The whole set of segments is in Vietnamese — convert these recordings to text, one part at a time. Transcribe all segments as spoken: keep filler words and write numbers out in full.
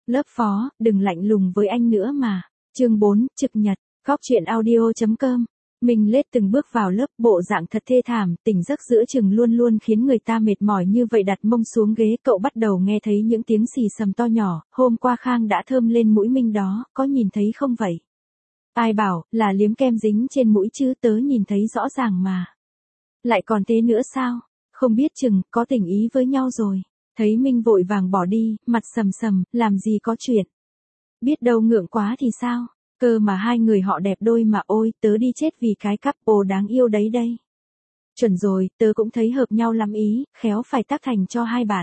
Lớp phó, đừng lạnh lùng với anh nữa mà. Chương bốn, trực nhật, góc truyện audio chấm com. Mình lết từng bước vào lớp, bộ dạng thật thê thảm, tỉnh giấc giữa chừng luôn luôn khiến người ta mệt mỏi như vậy. Đặt mông xuống ghế, cậu bắt đầu nghe thấy những tiếng xì xầm to nhỏ. Hôm qua Khang đã thơm lên mũi Minh đó, có nhìn thấy không vậy? Ai bảo, là liếm kem dính trên mũi chứ, tớ nhìn thấy rõ ràng mà. Lại còn thế nữa sao? Không biết chừng, có tình ý với nhau rồi. Thấy Minh vội vàng bỏ đi, mặt sầm sầm, làm gì có chuyện. Biết đâu ngượng quá thì sao? Cơ mà hai người họ đẹp đôi mà, ôi, tớ đi chết vì cái couple đáng yêu đấy đây. Chuẩn rồi, tớ cũng thấy hợp nhau lắm ý, khéo phải tác thành cho hai bạn.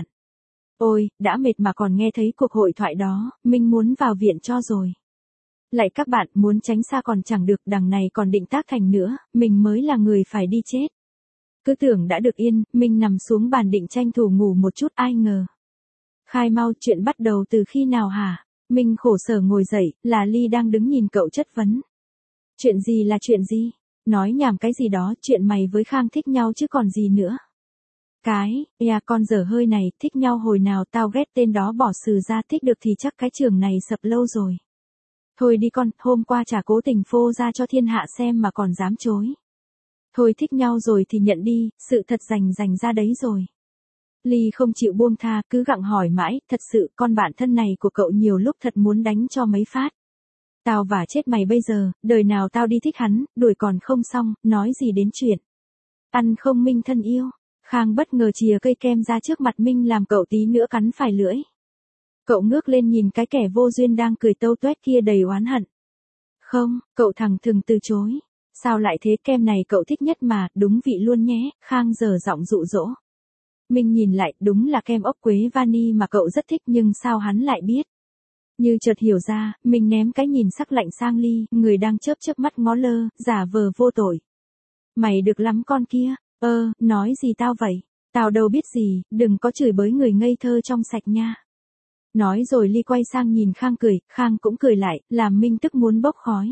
Ôi, đã mệt mà còn nghe thấy cuộc hội thoại đó, Minh muốn vào viện cho rồi. Lại các bạn, muốn tránh xa còn chẳng được, đằng này còn định tác thành nữa, mình mới là người phải đi chết. Cứ tưởng đã được yên, Minh nằm xuống bàn định tranh thủ ngủ một chút, ai ngờ. Khai mau, chuyện bắt đầu từ khi nào hả? Minh khổ sở ngồi dậy, là Ly đang đứng nhìn cậu chất vấn. Chuyện gì là chuyện gì? Nói nhảm cái gì đó, chuyện mày với Khang thích nhau chứ còn gì nữa. Cái, ya con dở hơi này, thích nhau hồi nào tao ghét tên đó bỏ sừ ra, thích được thì chắc cái trường này sập lâu rồi. Thôi đi con, hôm qua chả cố tình phô ra cho thiên hạ xem mà còn dám chối. Thôi thích nhau rồi thì nhận đi, sự thật rành rành ra đấy rồi. Ly không chịu buông tha, cứ gặng hỏi mãi, thật sự con bạn thân này của cậu nhiều lúc thật muốn đánh cho mấy phát. Tao vả chết mày bây giờ, đời nào tao đi thích hắn, đuổi còn không xong, nói gì đến chuyện. Ăn không Minh thân yêu. Khang bất ngờ chìa cây kem ra trước mặt Minh làm cậu tí nữa cắn phải lưỡi. Cậu ngước lên nhìn cái kẻ vô duyên đang cười tâu tuét kia đầy oán hận. Không, cậu thẳng thừng từ chối. Sao lại thế, kem này cậu thích nhất mà, đúng vị luôn nhé, Khang giở giọng dụ dỗ. Minh nhìn lại, đúng là kem ốc quế vani mà cậu rất thích, nhưng sao hắn lại biết? Như chợt hiểu ra, Minh ném cái nhìn sắc lạnh sang Ly, người đang chớp chớp mắt ngó lơ, giả vờ vô tội. Mày được lắm con kia, ơ, nói gì tao vậy? Tao đâu biết gì, đừng có chửi bới người ngây thơ trong sạch nha. Nói rồi Ly quay sang nhìn Khang cười, Khang cũng cười lại, làm Minh tức muốn bốc khói.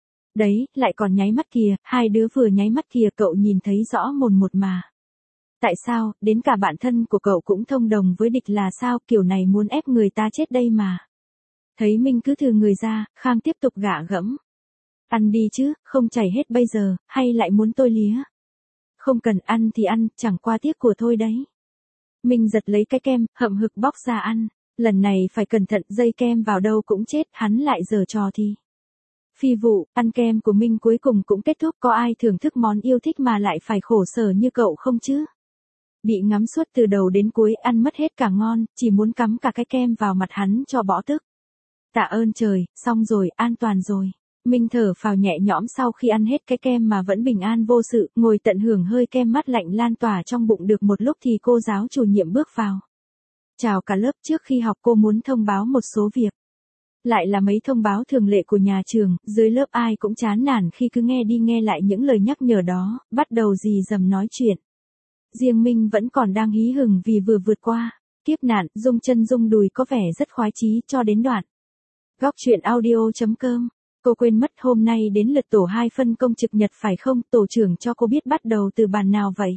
Đấy, lại còn nháy mắt kìa, hai đứa vừa nháy mắt kìa, cậu nhìn thấy rõ mồn một mà. Tại sao, đến cả bạn thân của cậu cũng thông đồng với địch là sao, kiểu này muốn ép người ta chết đây mà. Thấy Minh cứ thừ người ra, Khang tiếp tục gạ gẫm. Ăn đi chứ, không chảy hết bây giờ, hay lại muốn tôi lía. Không cần, ăn thì ăn, chẳng qua tiếc của thôi đấy. Minh giật lấy cái kem, hậm hực bóc ra ăn. Lần này phải cẩn thận, dây kem vào đâu cũng chết, hắn lại giở trò thì. Phi vụ, ăn kem của Minh cuối cùng cũng kết thúc, có ai thưởng thức món yêu thích mà lại phải khổ sở như cậu không chứ? Bị ngắm suốt từ đầu đến cuối, ăn mất hết cả ngon, chỉ muốn cắm cả cái kem vào mặt hắn cho bỏ tức. Tạ ơn trời, xong rồi, an toàn rồi. Minh thở phào nhẹ nhõm sau khi ăn hết cái kem mà vẫn bình an vô sự, ngồi tận hưởng hơi kem mát lạnh lan tỏa trong bụng. Được một lúc thì cô giáo chủ nhiệm bước vào. Chào cả lớp, trước khi học cô muốn thông báo một số việc. Lại là mấy thông báo thường lệ của nhà trường, dưới lớp ai cũng chán nản khi cứ nghe đi nghe lại những lời nhắc nhở đó, bắt đầu rì rầm nói chuyện. Riêng Minh vẫn còn đang hí hửng vì vừa vượt qua kiếp nạn, rung chân rung đùi có vẻ rất khoái chí cho đến đoạn. Góc truyện audio chấm com. Cô quên mất hôm nay đến lượt tổ hai phân công trực nhật phải không, tổ trưởng cho cô biết bắt đầu từ bàn nào vậy?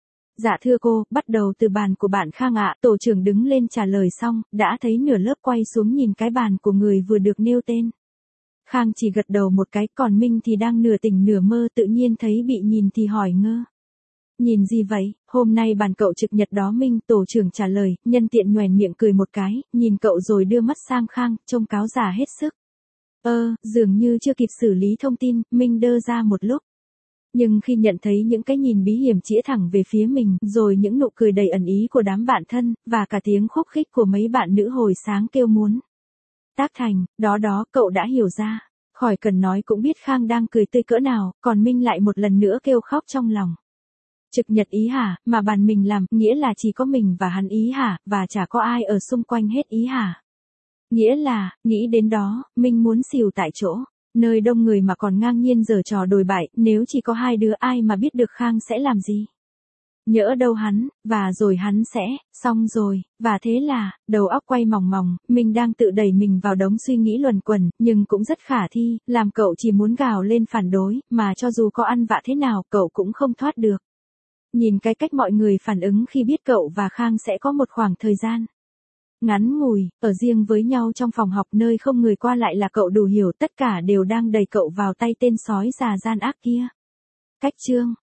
Dạ thưa cô, bắt đầu từ bàn của bạn Khang ạ. Tổ trưởng đứng lên trả lời xong, đã thấy nửa lớp quay xuống nhìn cái bàn của người vừa được nêu tên. Khang chỉ gật đầu một cái, còn Minh thì đang nửa tỉnh nửa mơ, tự nhiên thấy bị nhìn thì hỏi ngơ. Nhìn gì vậy, hôm nay bàn cậu trực nhật đó Minh, tổ trưởng trả lời, nhân tiện nhoẻn miệng cười một cái, nhìn cậu rồi đưa mắt sang Khang, trông cáo già hết sức. Ơ, dường như chưa kịp xử lý thông tin, Minh đơ ra một lúc. Nhưng khi nhận thấy những cái nhìn bí hiểm chĩa thẳng về phía mình, rồi những nụ cười đầy ẩn ý của đám bạn thân, và cả tiếng khúc khích của mấy bạn nữ hồi sáng kêu muốn tác thành, đó đó, cậu đã hiểu ra. Khỏi cần nói cũng biết Khang đang cười tươi cỡ nào, còn Minh lại một lần nữa kêu khóc trong lòng. Trực nhật ý hả, mà bàn mình làm, nghĩa là chỉ có mình và hắn ý hả, và chả có ai ở xung quanh hết ý hả? Nghĩa là, nghĩ đến đó, Minh muốn xìu tại chỗ. Nơi đông người mà còn ngang nhiên giở trò đồi bại, nếu chỉ có hai đứa ai mà biết được Khang sẽ làm gì? Nhỡ đâu hắn, và rồi hắn sẽ, xong rồi, và thế là, đầu óc quay mòng mòng, mình đang tự đẩy mình vào đống suy nghĩ luẩn quẩn, nhưng cũng rất khả thi, làm cậu chỉ muốn gào lên phản đối, mà cho dù có ăn vạ thế nào, cậu cũng không thoát được. Nhìn cái cách mọi người phản ứng khi biết cậu và Khang sẽ có một khoảng thời gian Ngắn ngủi, ở riêng với nhau trong phòng học nơi không người qua lại là cậu đủ hiểu tất cả đều đang đẩy cậu vào tay tên sói già gian ác kia. Cách chương